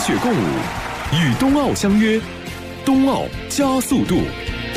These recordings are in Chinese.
雪共舞，与冬奥相约，冬奥加速度。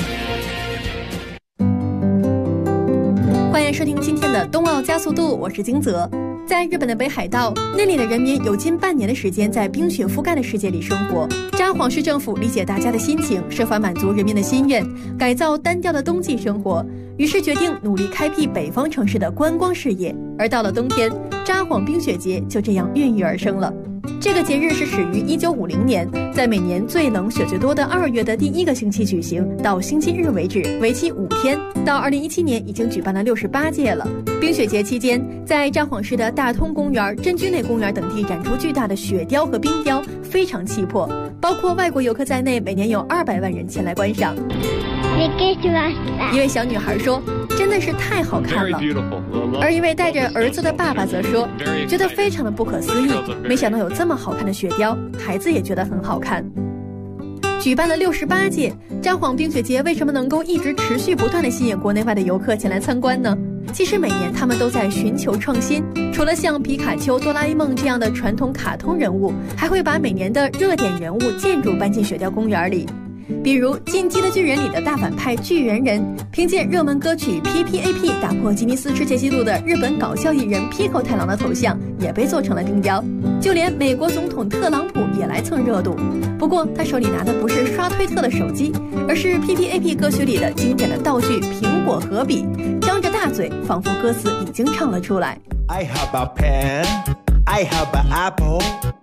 欢迎收听今天的冬奥加速度，我是金泽。在日本的北海道，那里的人民有近半年的时间在冰雪覆盖的世界里生活。札幌市政府理解大家的心情，设法满足人民的心愿，改造单调的冬季生活，于是决定努力开辟北方城市的观光事业。而到了冬天，札幌冰雪节就这样孕育而生了。这个节日是始于1950年，在每年最冷雪最多的2月的第1个星期举行，到星期日为止，为期5天。到2017年已经举办了68届了。冰雪节期间，在札幌市的大通公园、真居内公园等地展出巨大的雪雕和冰雕，非常气魄。包括外国游客在内，每年有200万人前来观赏。一位小女孩说：“真的是太好看了。”而一位带着儿子的爸爸则说：“觉得非常的不可思议，没想到有这么好看的雪雕，孩子也觉得很好看。”举办了68届，札幌冰雪节为什么能够一直持续不断地吸引国内外的游客前来参观呢？其实每年他们都在寻求创新，除了像皮卡丘、哆啦 A 梦这样的传统卡通人物，还会把每年的热点人物建筑搬进雪雕公园里。比如《进击的巨人》里的大反派巨人人，凭借热门歌曲 PPAP 打破吉尼斯世界纪录的日本搞笑艺人 Pico 太郎的头像也被做成了冰雕，就连美国总统特朗普也来蹭热度。不过他手里拿的不是刷推特的手机，而是 PPAP 歌曲里的经典的道具苹果和笔，张着大嘴，仿佛歌词已经唱了出来。 I have a pen, I have an apple,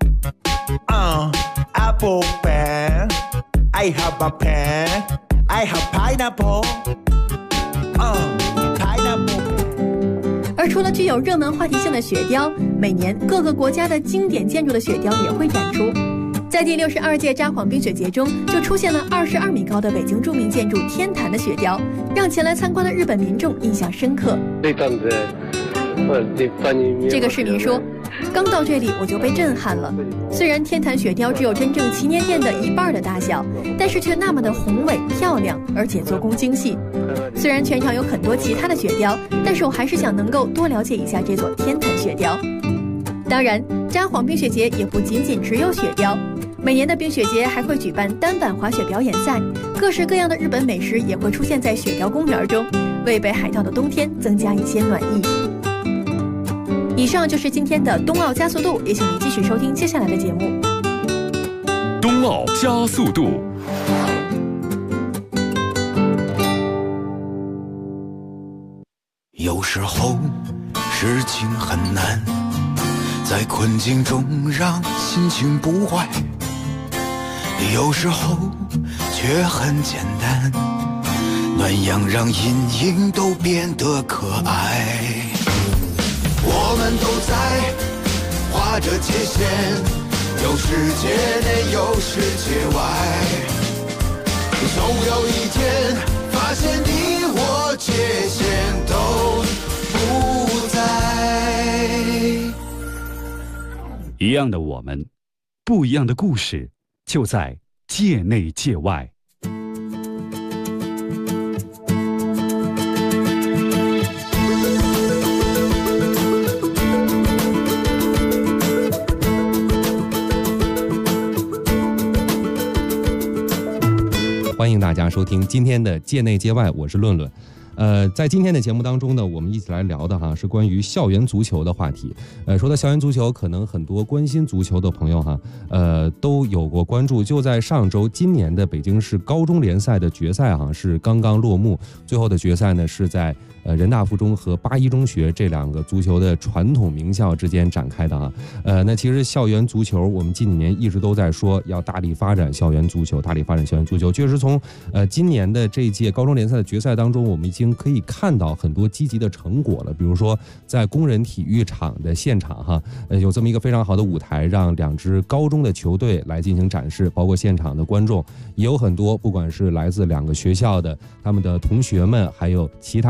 apple pen, I have a pen, I have pineapple, pineapple。 而除了具有热门话题性的雪雕，每年各个国家的经典建筑的雪雕也会展出。在第62届札幌冰雪节中，就出现了22米高的北京著名建筑天坛的雪雕，让前来参观的日本民众印象深刻。这个市民说：“刚到这里我就被震撼了。虽然天坛雪雕只有真正祈年殿的1半的大小，但是却那么的宏伟漂亮，而且做工精细。虽然全场有很多其他的雪雕，但是我还是想能够多了解一下这座天坛雪雕。当然，札幌冰雪节也不仅仅只有雪雕。每年的冰雪节还会举办单板滑雪表演赛，各式各样的日本美食也会出现在雪雕公园中，为北海道的冬天增加一些暖意。以上就是今天的冬奥加速度，也请您继续收听接下来的节目。 冬奥加速度。 有时候事情很难，在困境中让心情不坏，有时候却很简单，暖阳让阴影都变得可爱。我们都在画着界限，有世界内有世界外，总有一天发现你我界限都不在。 一样的我们，不一样的故事，就在界内界外。 欢迎大家收听今天的界内界外，我是论论。在今天的节目当中呢，我们一起来聊的是关于校园足球的话题。说到校园足球，可能很多关心足球的朋友都有过关注。就在上周，今年的北京市高中联赛的决赛是刚刚落幕，最后的决赛呢是在人大附中和八一中学这2个足球的传统名校之间展开的那其实校园足球，我们近几年一直都在说要大力发展校园足球，大力发展校园足球。确实从今年的这一届高中联赛的决赛当中，我们已经可以看到很多积极的成果了。比如说在工人体育场的现场有这么一个非常好的舞台，让2支高中的球队来进行展示，包括现场的观众也有很多，不管是来自2个学校的他们的同学们，还有其他一些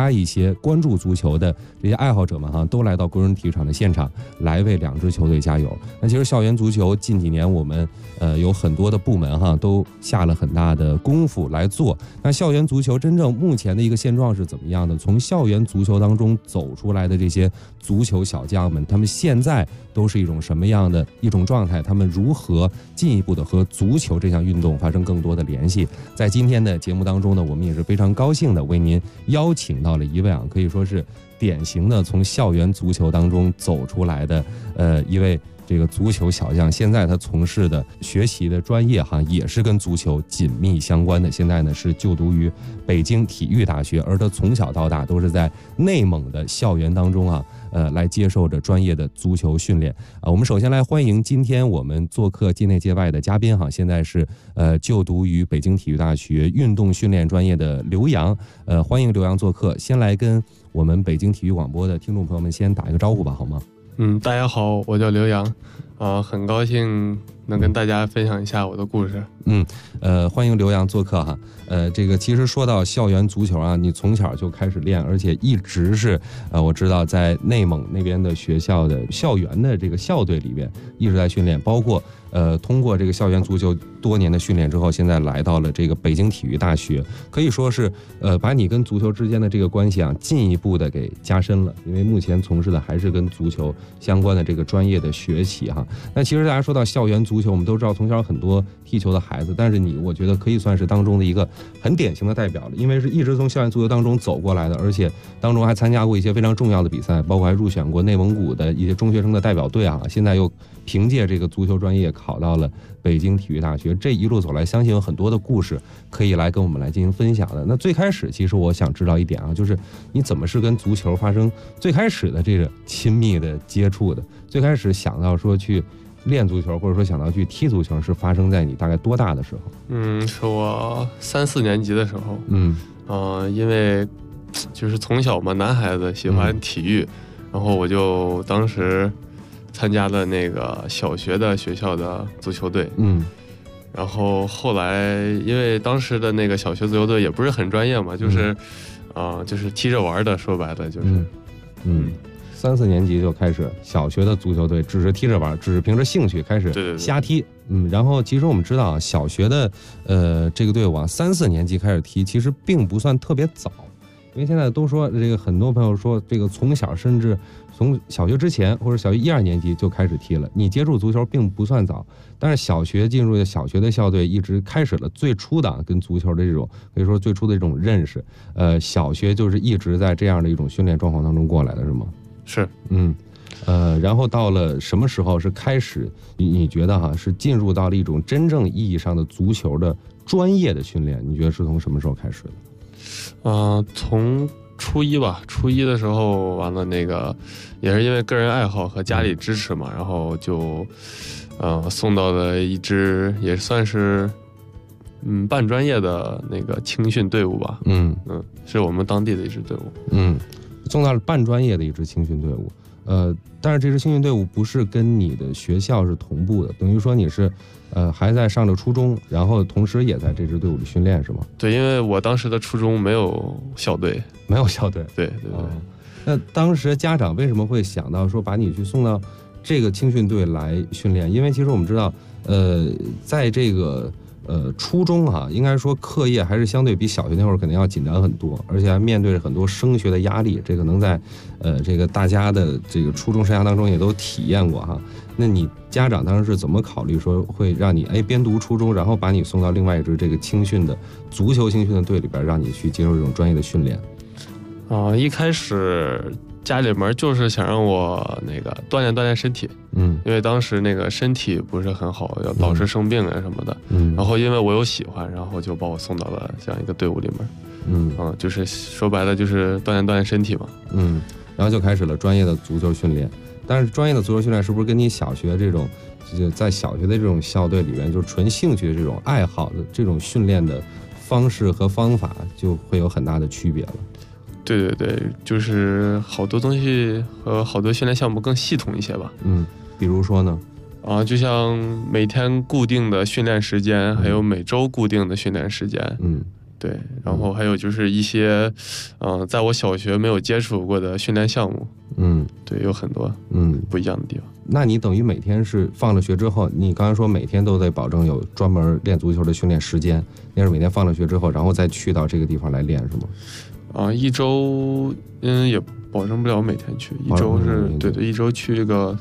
些关注足球的这些爱好者们哈，都来到工人体育场的现场，来为2支球队加油。那其实校园足球近几年我们有很多的部门哈，都下了很大的功夫来做。那校园足球真正目前的一个现状是怎么样的？从校园足球当中走出来的这些足球小将们，他们现在都是一种什么样的一种状态？他们如何进一步的和足球这项运动发生更多的联系？在今天的节目当中呢，我们也是非常高兴的为您邀请到了一位可以说是典型的从校园足球当中走出来的一位这个足球小将。现在他从事的学习的专业也是跟足球紧密相关的。现在呢是就读于北京体育大学，而他从小到大都是在内蒙的校园当中来接受着专业的足球训练我们首先来欢迎今天我们做客界内界外的嘉宾现在是就读于北京体育大学运动训练专业的刘洋欢迎刘洋做客。先来跟我们北京体育广播的听众朋友们先打一个招呼吧，好吗？ 大家好，我叫刘洋，很高兴能跟大家分享一下我的故事。 欢迎刘洋做客这个其实说到校园足球你从小就开始练，而且一直是我知道在内蒙那边的学校的校园的这个校队里边一直在训练，包括通过这个校园足球多年的训练之后，现在来到了这个北京体育大学，可以说是把你跟足球之间的这个关系进一步的给加深了，因为目前从事的还是跟足球相关的这个专业的学习那其实大家说到校园足球，我们都知道从小很多踢球的孩子，但是我觉得可以算是当中的一个很典型的代表了，因为是一直从校园足球当中走过来的，而且当中还参加过一些非常重要的比赛，包括还入选过内蒙古的一些中学生的代表队现在又凭借这个足球专业考到了北京体育大学。这一路走来，相信有很多的故事可以来跟我们来进行分享的。那最开始其实我想知道一点就是你怎么是跟足球发生最开始的这个亲密的接触的？最开始想到说去练足球，或者说想到去踢足球，是发生在你大概多大的时候？ 是我3、4年级的时候。因为就是从小嘛，男孩子喜欢体育，然后我就当时参加了那个小学的学校的足球队。然后后来因为当时的那个小学足球队也不是很专业嘛，就是就是踢着玩的，说白了就是 3、4年级就开始小学的足球队，只是踢着玩，只是凭着兴趣开始瞎踢。然后其实我们知道小学的这个队伍3、4年级开始踢，其实并不算特别早，因为现在都说这个很多朋友说这个从小甚至从小学之前或者小学1、2年级就开始踢了，你接触足球并不算早。但是小学进入小学的校队，一直开始了最初的跟足球的这种可以说最初的这种认识。小学就是一直在这样的一种训练状况当中过来的，是吗？ 是。 然后到了什么时候是开始你觉得是进入到了一种真正意义上的足球的专业的训练？你觉得是从什么时候开始的？ 从初一吧，初一的时候完了那个也是因为个人爱好和家里支持嘛，然后就送到了一支也算是半专业的那个青训队伍吧。是我们当地的一支队伍。 送到了半专业的一支青训队伍。但是这支青训队伍不是跟你的学校是同步的，等于说你是还在上着初中，然后同时也在这支队伍里训练，是吗？ 对，因为我当时的初中没有校队。 没有校队。 对。 那当时家长为什么会想到说把你去送到这个青训队来训练？因为其实我们知道在这个初中应该说课业还是相对比小学那会儿可能要紧张很多，而且还面对着很多升学的压力，这个能在这个大家的这个初中生涯当中也都体验过那你家长当时是怎么考虑说会让你边读初中，然后把你送到另外一支这个青训的足球青训的队里边，让你去接受这种专业的训练？ 一开始家里面就是想让我那个锻炼锻炼身体，因为当时那个身体不是很好，要老是生病什么的，然后因为我有喜欢，然后就把我送到了这样一个队伍里面，就是说白了就是锻炼锻炼身体嘛， 然后就开始了专业的足球训练。但是专业的足球训练是不是跟你小学这种在小学的这种校队里面就是纯兴趣的这种爱好的这种训练的方式和方法就会有很大的区别了？ 对，就是好多东西和好多训练项目更系统一些吧。 比如说呢？ 就像每天固定的训练时间，还有每周固定的训练时间。 对，然后还有就是一些，在我小学没有接触过的训练项目，对，有很多不一样的地方。 那你等于每天是放了学之后，你刚才说每天都得保证有专门练足球的训练时间，那是每天放了学之后，然后再去到这个地方来练是吗？ 一周也保证不了每天去，一周是对，一周去个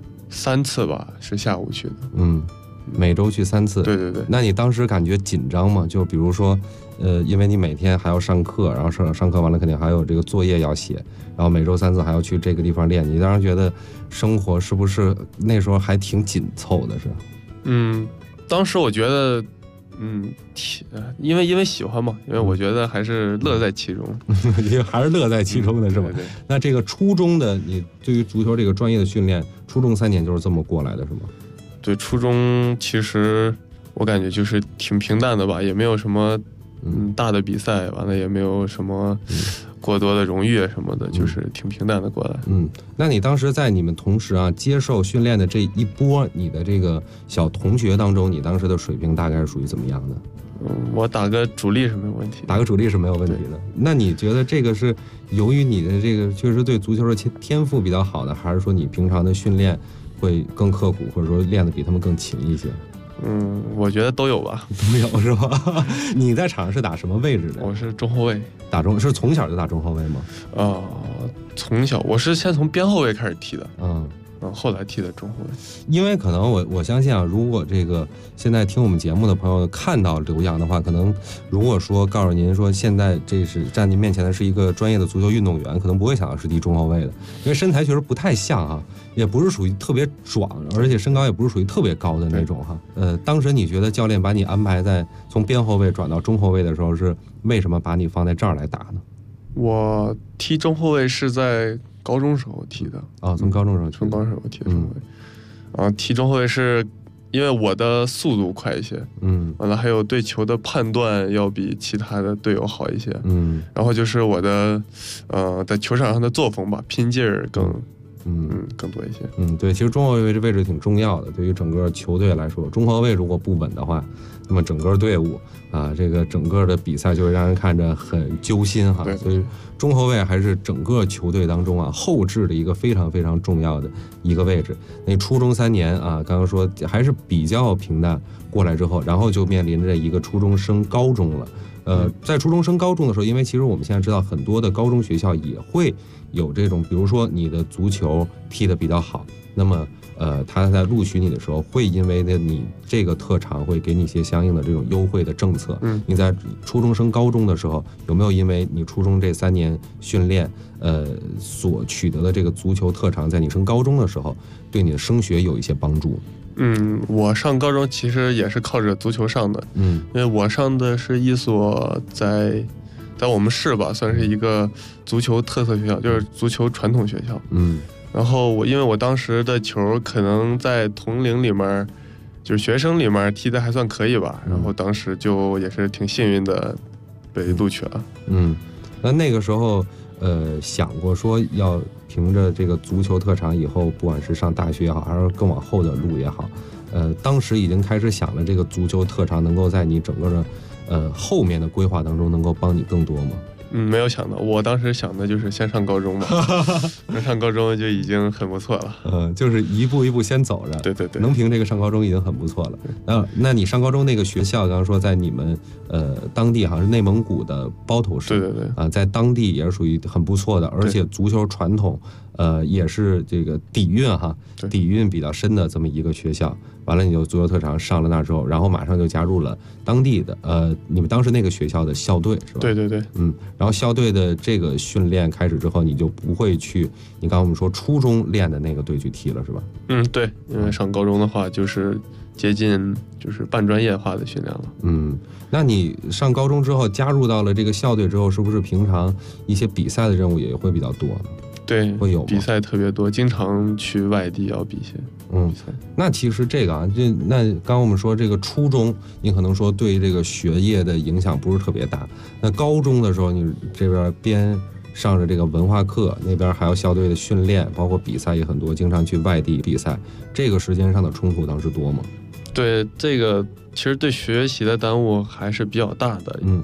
3次吧，是下午去的。 每周去3次。 对对对。 那你当时感觉紧张吗？就比如说，因为你每天还要上课，然后上课完了肯定还有这个作业要写，然后每周3次还要去这个地方练，你当时觉得生活是不是那时候还挺紧凑的？是？ 当时我觉得，因为喜欢嘛，因为我觉得还是乐在其中， 还是乐在其中的是吧？ 对。那这个初中的你对于足球这个专业的训练，初中3年就是这么过来的是吗？ 对，初中其实我感觉就是挺平淡的吧，也没有什么大的比赛，完了也没有什么过多的荣誉什么的，就是挺平淡的过来。 那你当时在你们同时接受训练的这一波你的这个小同学当中，你当时的水平大概是属于怎么样的？ 我打个主力是没有问题， 打个主力是没有问题的。那你觉得这个是由于你的这个确实对足球的天赋比较好的，还是说你平常的训练会更刻苦，或者说练得比他们更勤一些？ 我觉得都有吧。 都有是吧？你在场上是打什么位置的？ 我是中后卫。 是从小就打中后卫吗？ 从小我是先从边后卫开始踢的。后来踢的中后卫。 因为可能我相信如果这个现在听我们节目的朋友看到刘洋的话，可能如果说告诉您说现在这是站您面前的是一个专业的足球运动员，可能不会想到是踢中后卫的，因为身材确实不太像也不是属于特别壮，而且身高也不是属于特别高的那种当时你觉得教练把你安排在从边后卫转到中后卫的时候，是为什么把你放在这儿来打呢？ 我踢中后卫是在高中时候踢的。 从高中时候踢的中后卫。踢中后卫是因为我的速度快一些，完了还有对球的判断要比其他的队友好一些，然后就是我的在球场上的作风吧，拼劲儿更多一些。 对，其实中后卫这位置挺重要的，对于整个球队来说，中后卫如果不稳的话，那么整个队伍这个整个的比赛就会让人看着很揪心所以中后卫还是整个球队当中后置的一个非常非常重要的一个位置。那初中3年刚刚说还是比较平淡过来之后，然后就面临着一个初中升高中了。在初中升高中的时候，因为其实我们现在知道很多的高中学校也会有这种，比如说你的足球踢得比较好，那么他在录取你的时候会因为你这个特长会给你一些相应的这种优惠的政策。你在初中升高中的时候，有没有因为你初中这3年训练所取得的这个足球特长，在你升高中的时候对你的升学有一些帮助？ 我上高中其实也是靠着足球上的。因为我上的是一所在我们市吧，算是一个足球特色学校，就是足球传统学校。然后因为我当时的球可能在同龄里面，就是学生里面踢得还算可以吧，然后当时就也是挺幸运的被录取了。 那个时候想过说要凭着这个足球特长以后不管是上大学也好，还是更往后的路也好，当时已经开始想了这个足球特长能够在你整个的后面的规划当中能够帮你更多吗？ 没有想到，我当时想的就是先上高中吧，上高中就已经很不错了。 就是一步一步先走着。 对， 能凭这个上高中已经很不错了。那你上高中那个学校，刚刚说在你们当地好像是内蒙古的包头市。 对。 在当地也是属于很不错的，而且足球传统也是这个底蕴比较深的这么一个学校。完了你就足球特长上了那之后，然后马上就加入了当地的你们当时那个学校的校队是吧？ 对。 然后校队的这个训练开始之后，你就不会去你刚刚我们说初中练的那个队去踢了是吧？ 对，因为上高中的话就是接近就是半专业化的训练了。 那你上高中之后加入到了这个校队之后，是不是平常一些比赛的任务也会比较多？ 对， 会有比赛特别多，经常去外地要比些比赛。 那其实这个那刚刚我们说这个初中，你可能说对这个学业的影响不是特别大。那高中的时候，你这边边上着这个文化课，那边还有校队的训练，包括比赛也很多，经常去外地比赛，这个时间上的冲突当时多吗？ 对，这个其实对学习的耽误还是比较大的。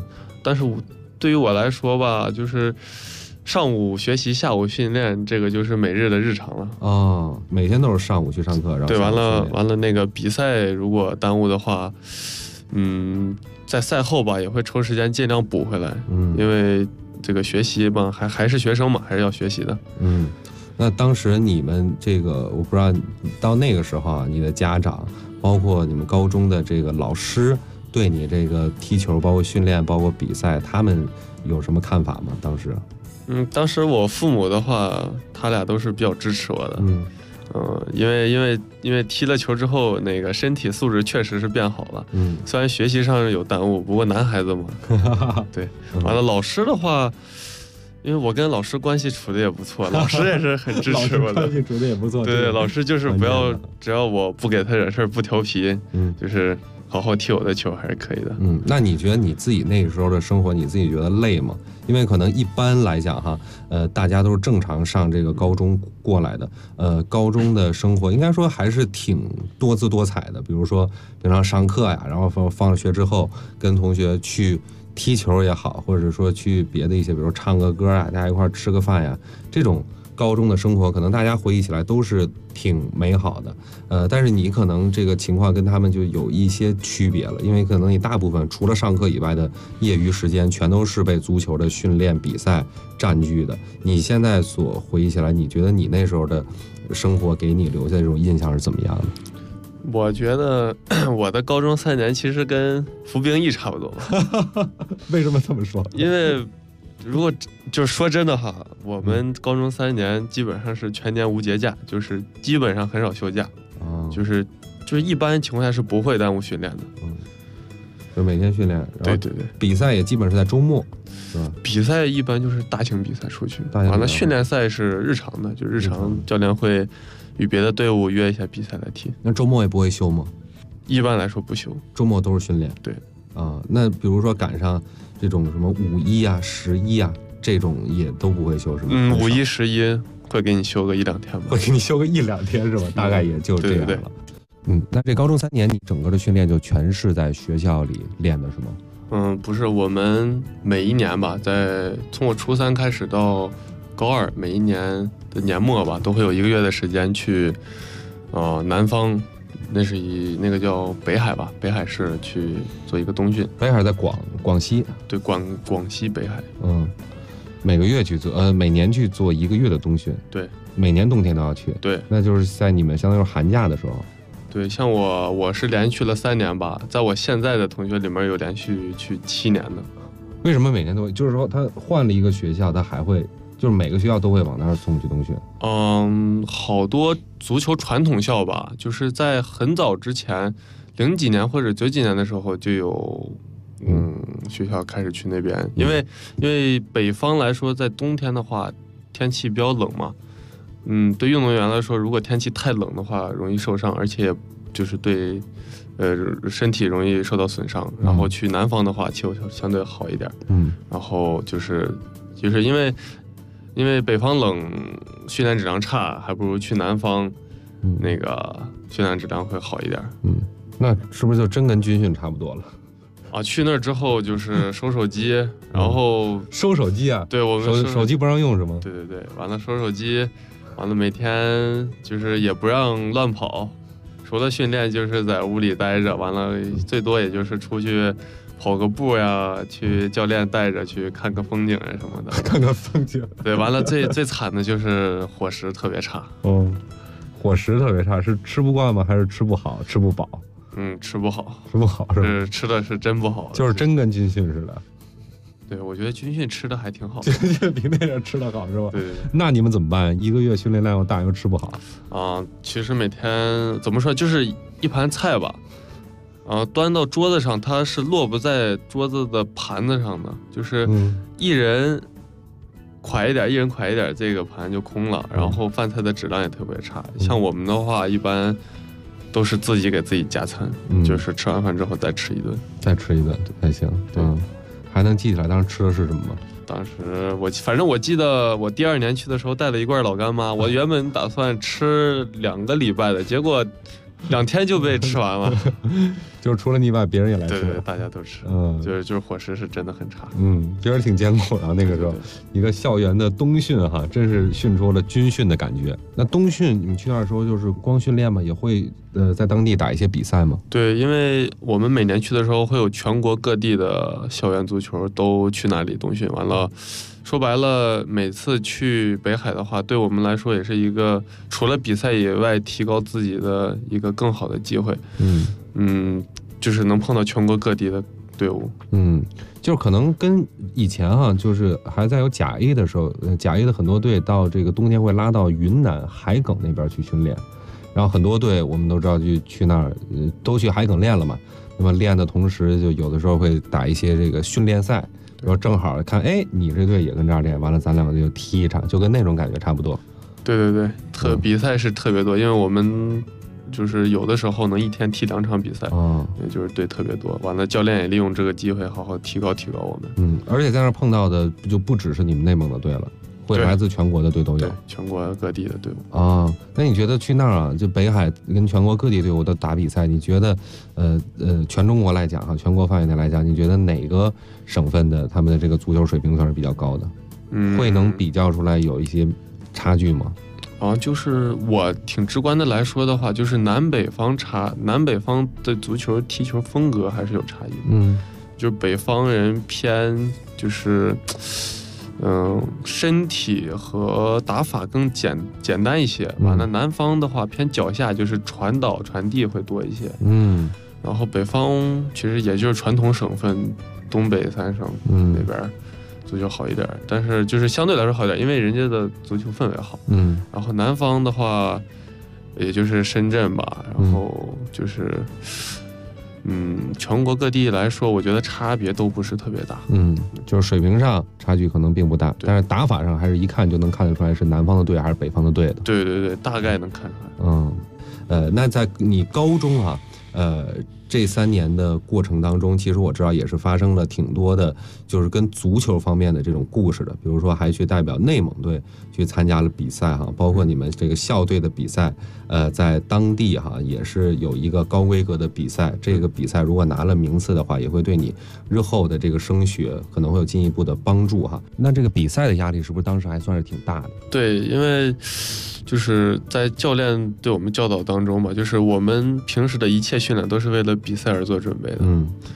但是对于我来说吧，就是上午学习，下午训练，这个就是每日的日常了。 哦，每天都是上午去上课，然后对，完了那个比赛如果耽误的话，在赛后吧也会抽时间尽量补回来。因为这个学习嘛，还是学生嘛，还是要学习的。 那当时你们这个，我不知道到那个时候啊，你的家长，包括你们高中的这个老师，对你这个踢球，包括训练，包括比赛，他们有什么看法吗？当时？ 当时我父母的话，他俩都是比较支持我的。因为踢了球之后，那个身体素质确实是变好了。虽然学习上有耽误，不过男孩子嘛。对，完了老师的话，因为我跟老师关系处的也不错，老师也是很支持我的。 关系处的也不错。 对，老师就是不要，只要我不给他惹事，不调皮，就是好好踢我的球还是可以的。 那你觉得你自己那个时候的生活，你自己觉得累吗？因为可能一般来讲哈，大家都是正常上这个高中过来的，高中的生活应该说还是挺多姿多彩的。比如说平常上课呀，然后放了学之后跟同学去踢球也好，或者说去别的一些，比如说唱个歌啊，大家一块吃个饭呀，这种高中的生活可能大家回忆起来都是挺美好的。但是你可能这个情况跟他们就有一些区别了，因为可能你大部分除了上课以外的业余时间全都是被足球的训练比赛占据的。你现在所回忆起来，你觉得你那时候的生活给你留下这种印象是怎么样的？ 我觉得我的高中3年其实跟服兵役差不多吧。 为什么这么说？ 因为如果就是说真的哈，我们高中3年基本上是全年无节假，就是基本上很少休假。就是一般情况下是不会耽误训练的。 就每天训练。 对， 比赛也基本是在周末，是吧？ 比赛一般就是大型比赛出去，完了训练赛是日常的，就日常教练会与别的队伍约一下比赛来踢。 那周末也不会休吗？ 一般来说不休， 周末都是训练。 对。 那比如说赶上这种什么5·1啊、11啊，这种也都不会休是吗 ？5·1、11会给你休个1-2天吧。 会给你休个1-2天是吧？大概也就这样了。 对。 那这高中3年你整个的训练就全是在学校里练的是吗？ 不是，我们每一年吧，从我初3开始到高2，每一年的年末吧，都会有1个月的时间去，南方，那是以那个叫北海吧，北海市去做一个冬训。 北海在广西。对， 广西北海。 每个月去做，每年去做1个月的冬训。 对， 每年冬天都要去。 对， 那就是在你们相当于寒假的时候。 对，像我是连续了3年吧，在我现在的同学里面有连续去7年的。 为什么每年都会？就是说他换了一个学校，他还会就是每个学校都会往那儿送去冬训。 好多足球传统校吧，就是在很早之前，00几年或者90几年的时候就有，学校开始去那边，因为北方来说，在冬天的话，天气比较冷嘛。对运动员来说，如果天气太冷的话，容易受伤，而且就是对，身体容易受到损伤。然后去南方的话，气候相对好一点。然后就是因为北方冷，训练质量差，还不如去南方，那个训练质量会好一点。 那是不是就真跟军训差不多了？ 去那儿之后就是收手机，然后收手机啊？ 对，我们手机不让用是吗？ 对，完了收手机。完了，每天就是也不让乱跑，除了训练就是在屋里待着。完了，最多也就是出去跑个步呀，去教练带着去看个风景啊什么的。 看个风景。对， 完了最惨的就是伙食特别差。 伙食特别差，是吃不惯吗？还是吃不好、吃不饱？ 吃不好。 吃不好是吧？ 吃的是真不好， 就是真跟军训似的。 对，我觉得军训吃的还挺好的。 军训比那点吃的好是吧？ 对。 那你们怎么办？1个月训练量又大又吃不好。 其实每天怎么说，就是一盘菜吧，端到桌子上，它是落不在桌子的盘子上的，就是一人蒯一点，这个盘就空了。然后饭菜的质量也特别差。像我们的话，一般都是自己给自己加餐，就是吃完饭之后再吃一顿， 才行。对。还能记起来当时吃的是什么吗？ 当时反正我记得我第2年去的时候带了一罐老干妈，我原本打算吃2个礼拜的，结果 2天就被吃完了。 就是除了你以外，别人也来吃。 对，大家都吃。就是伙食是真的很差。 觉得挺艰苦的那个时候，一个校园的冬训哈，真是训出了军训的感觉。那冬训你们去那儿的时候就是光训练吗？也会在当地打一些比赛吗？ 对，因为我们每年去的时候会有全国各地的校园足球都去那里冬训，完了。说白了，每次去北海的话，对我们来说也是一个除了比赛以外提高自己的一个更好的机会。就是能碰到全国各地的队伍。 就是可能跟以前就是还在有甲 A 的时候，甲 A 的很多队到这个冬天会拉到云南海埂那边去训练，然后很多队我们都知道就去那儿，都去海埂练了嘛。那么练的同时，就有的时候会打一些这个训练赛。然后正好看，你这队也跟这儿练，完了咱两个就踢一场，就跟那种感觉差不多。 对，比赛是特别多，因为我们就是有的时候能一天踢2场比赛，也就是队特别多。完了，教练也利用这个机会好好提高我们。 而且在那儿碰到的就不只是你们内蒙的队了，会来自全国的队都有。 对，全国各地的队伍。 那你觉得去那儿就北海跟全国各地队伍的打比赛，你觉得全中国来讲全国范围内来讲，你觉得哪个省份的他们的这个足球水平算是比较高的？会能比较出来有一些差距吗？ 就是我挺直观的来说的话，就是南北方的足球踢球风格还是有差异。就是北方人偏就是身体和打法更简单一些。完了，南方的话偏脚下，就是传导传递会多一些。然后北方其实也就是传统省份东北3省那边足球好一点，但是就是相对来说好一点，因为人家的足球氛围好。然后南方的话，也就是深圳吧，然后就是全国各地来说，我觉得差别都不是特别大。 就是水平上差距可能并不大，但是打法上还是一看就能看得出来是南方的队还是北方的队的。 对，大概能看出来。那在你高中这3年的过程当中，其实我知道也是发生了挺多的，就是跟足球方面的这种故事的。比如说还去代表内蒙队去参加了比赛包括你们这个校队的比赛，在当地也是有一个高规格的比赛。这个比赛如果拿了名次的话，也会对你日后的这个升学可能会有进一步的帮助那这个比赛的压力是不是当时还算是挺大的？ 对，因为就是在教练对我们教导当中吧，就是我们平时的一切训练都是为了比赛而做准备的。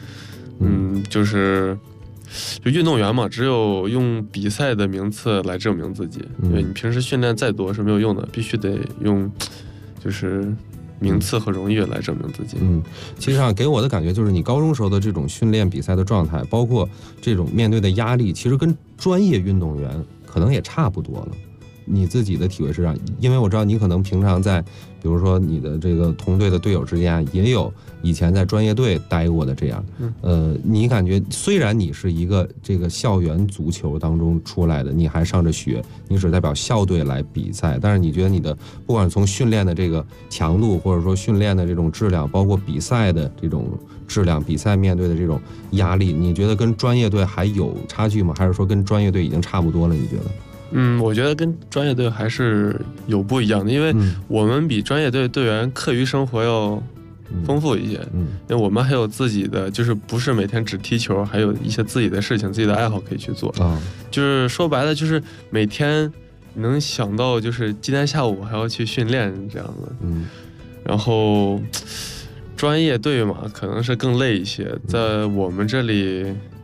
就是运动员嘛，只有用比赛的名次来证明自己，因为你平时训练再多是没有用的，必须得用就是名次和荣誉来证明自己。 其实给我的感觉就是你高中时候的这种训练比赛的状态，包括这种面对的压力，其实跟专业运动员可能也差不多了。你自己的体会是这样，因为我知道你可能平常在，比如说你的这个同队的队友之间也有以前在专业队待过的这样。你感觉虽然你是一个这个校园足球当中出来的，你还上着学，你只代表校队来比赛，但是你觉得你的不管从训练的这个强度，或者说训练的这种质量，包括比赛的这种质量，比赛面对的这种压力，你觉得跟专业队还有差距吗？还是说跟专业队已经差不多了？你觉得？ 我觉得跟专业队还是有不一样的，因为我们比专业队队员课余生活要丰富一些。因为我们还有自己的，就是不是每天只踢球，还有一些自己的事情、自己的爱好可以去做。就是说白了，就是每天能想到，就是今天下午还要去训练这样的。然后专业队嘛，可能是更累一些，在我们这里，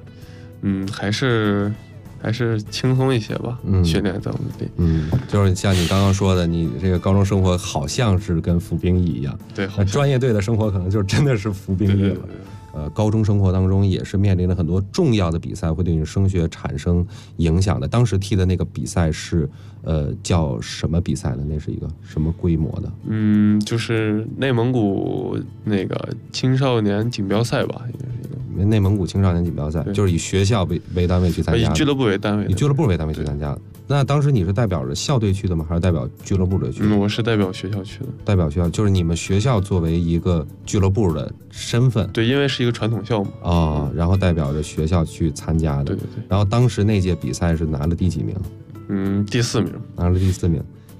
还是轻松一些吧。训练在我们这里， 就是像你刚刚说的，你这个高中生活好像是跟服兵役一样。 对， 专业队的生活可能就真的是服兵役了。高中生活当中也是面临了很多重要的比赛，会对你升学产生影响的。当时踢的那个比赛是叫什么比赛呢？那是一个什么规模的？ 就是内蒙古那个青少年锦标赛吧，应该是一个。 内蒙古青少年锦标赛就是以学校为单位去参加， 以俱乐部为单位， 以俱乐部为单位去参加的。那当时你是代表着校队去的吗？还是代表俱乐部队去的？ 我是代表学校去的。 代表学校，就是你们学校作为一个俱乐部的身份。 对，因为是一个传统项目然后代表着学校去参加的。 对。 然后当时那届比赛是拿了第几名？ 第4名。 拿了第4名。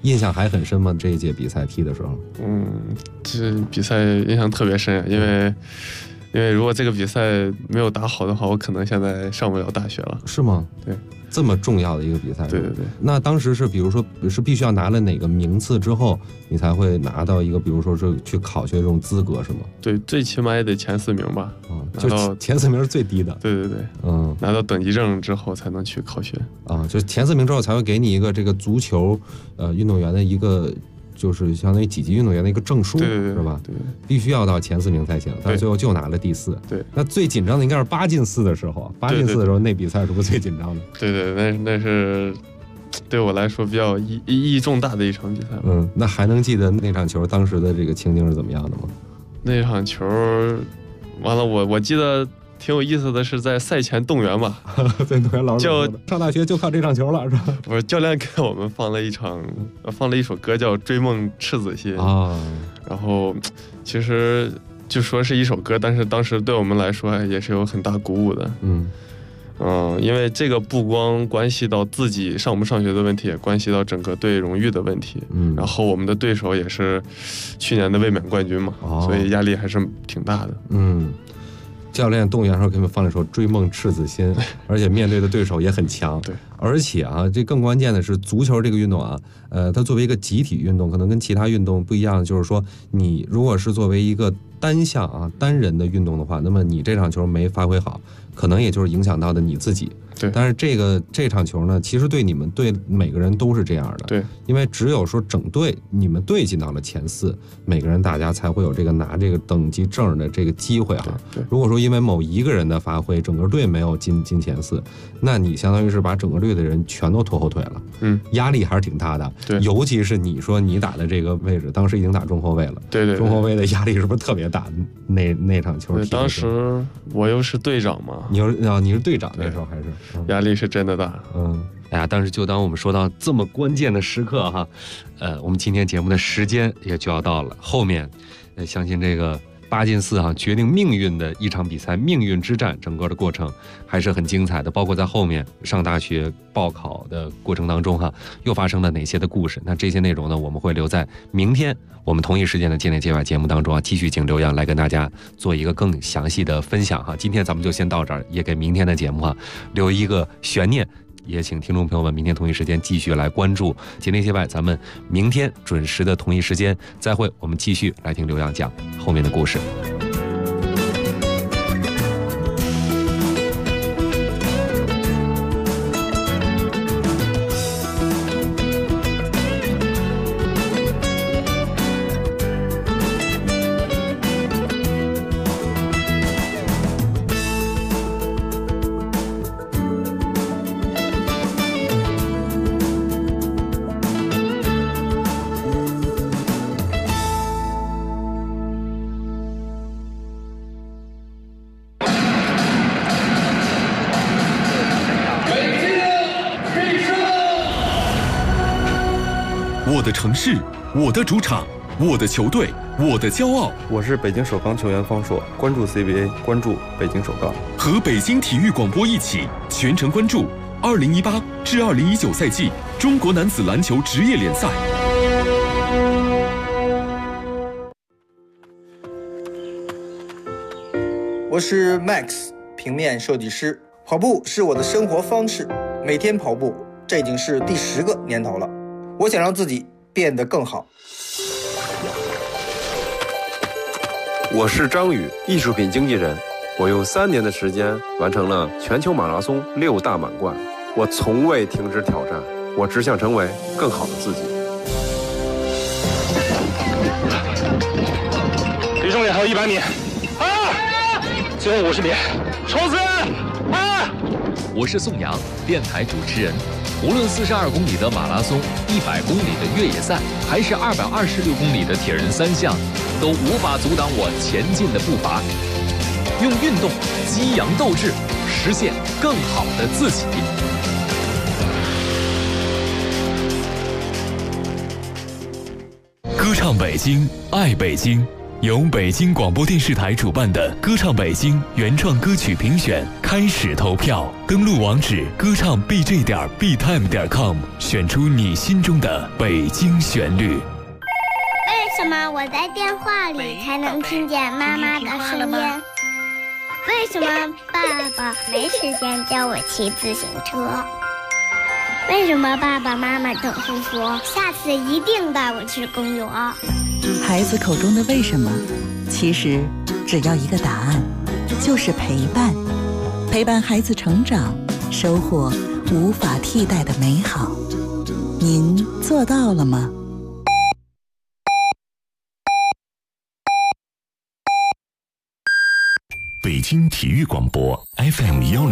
印象还很深吗？这一届比赛踢的时候？ 这比赛印象特别深，因为如果这个比赛没有打好的话，我可能现在上不了大学了。 是吗？ 对。 这么重要的一个比赛， 对。 那当时是，比如说是必须要拿了哪个名次之后，你才会拿到一个，比如说是去考学这种资格，是吗？ 对，最起码也得前4名吧。 就前4名是最低的。 对。拿到等级证之后才能去考学。就前4名之后才会给你一个这个足球运动员的一个。就是相当于几级运动员的一个证书， 对， 是吧？ 对， 必须要到前4名才行。但最后就拿了第4。 对， 那最紧张的应该是8进4的时候，8进4的时候那比赛是不是最紧张的？ 对，那是对我来说比较意义重大的一场比赛。 那还能记得那场球当时的这个情景是怎么样的吗？ 那场球，完了我记得。挺有意思的是，在赛前动员吧， 在动员老师上大学就靠这场球了，是吧？ 不是，教练给我们放了一首歌叫《追梦赤子心》然后其实就说是一首歌，但是当时对我们来说也是有很大鼓舞的。因为这个不光关系到自己上不上学的问题，也关系到整个队荣誉的问题。然后我们的对手也是去年的卫冕冠军嘛，所以压力还是挺大的。 教练动员的时候给你们放了一首《追梦赤子心》，而且面对的对手也很强。 对， 而且这更关键的是，足球这个运动它作为一个集体运动，可能跟其他运动不一样，就是说，你如果是作为一个单项单人的运动的话，那么你这场球没发挥好，可能也就是影响到的你自己。 对， 但是这场球呢，其实对你们队每个人都是这样的。 对， 因为只有说整队你们队进到了前4，每个人大家才会有这个拿这个等级证的这个机会对， 如果说因为某一个人的发挥，整个队没有进前4，那你相当于是把整个队的人全都拖后腿了。压力还是挺大的。 对， 尤其是你说你打的这个位置，当时已经打中后卫了。 对， 中后卫的压力是不是特别大？那场球踢， 当时我又是队长嘛。 你是队长那时候还是？ 压力是真的大。 哎呀，但是就当我们说到这么关键的时刻我们今天节目的时间也就要到了。后面，相信这个8进4决定命运的一场比赛，命运之战，整个的过程还是很精彩的。包括在后面上大学报考的过程当中又发生了哪些的故事？那这些内容呢，我们会留在明天我们同一时间的界内界外节目当中继续请刘洋来跟大家做一个更详细的分享今天咱们就先到这儿，也给明天的节目留一个悬念。也请听众朋友们明天同一时间继续来关注界内界外，咱们明天准时的同一时间再会，我们继续来听刘洋讲后面的故事。 我的城市，我的主场，我的球队，我的骄傲。 我是北京首钢球员方硕，关注 CBA， 关注北京首钢。 和北京体育广播一起全程关注2018至2019赛季中国男子篮球职业联赛。 我是 Max， 平面设计师。跑步是我的生活方式，每天跑步，这已经是第10个年头了。我想让自己变得更好。 我是张宇，艺术品经纪人。我用3年的时间完成了全球马拉松6大满贯。我从未停止挑战，我只想成为更好的自己。 离终点还有100米，最后50米，冲刺！ 我是宋阳，电台主持人。无论42公里的马拉松、100公里的越野赛，还是226公里的铁人3项，都无法阻挡我前进的步伐。用运动激扬斗志，实现更好的自己。 歌唱北京，爱北京， 由北京广播电视台主办的歌唱北京原创歌曲评选开始投票，登录网址歌唱 bj.btime.com， 选出你心中的北京旋律。 为什么我在电话里才能听见妈妈的声音？为什么爸爸没时间教我骑自行车？为什么爸爸妈妈总是说下次一定带我去公园？ 孩子口中的为什么，其实只要一个答案，就是陪伴。陪伴孩子成长，收获无法替代的美好。您做到了吗？ 北京体育广播 FM10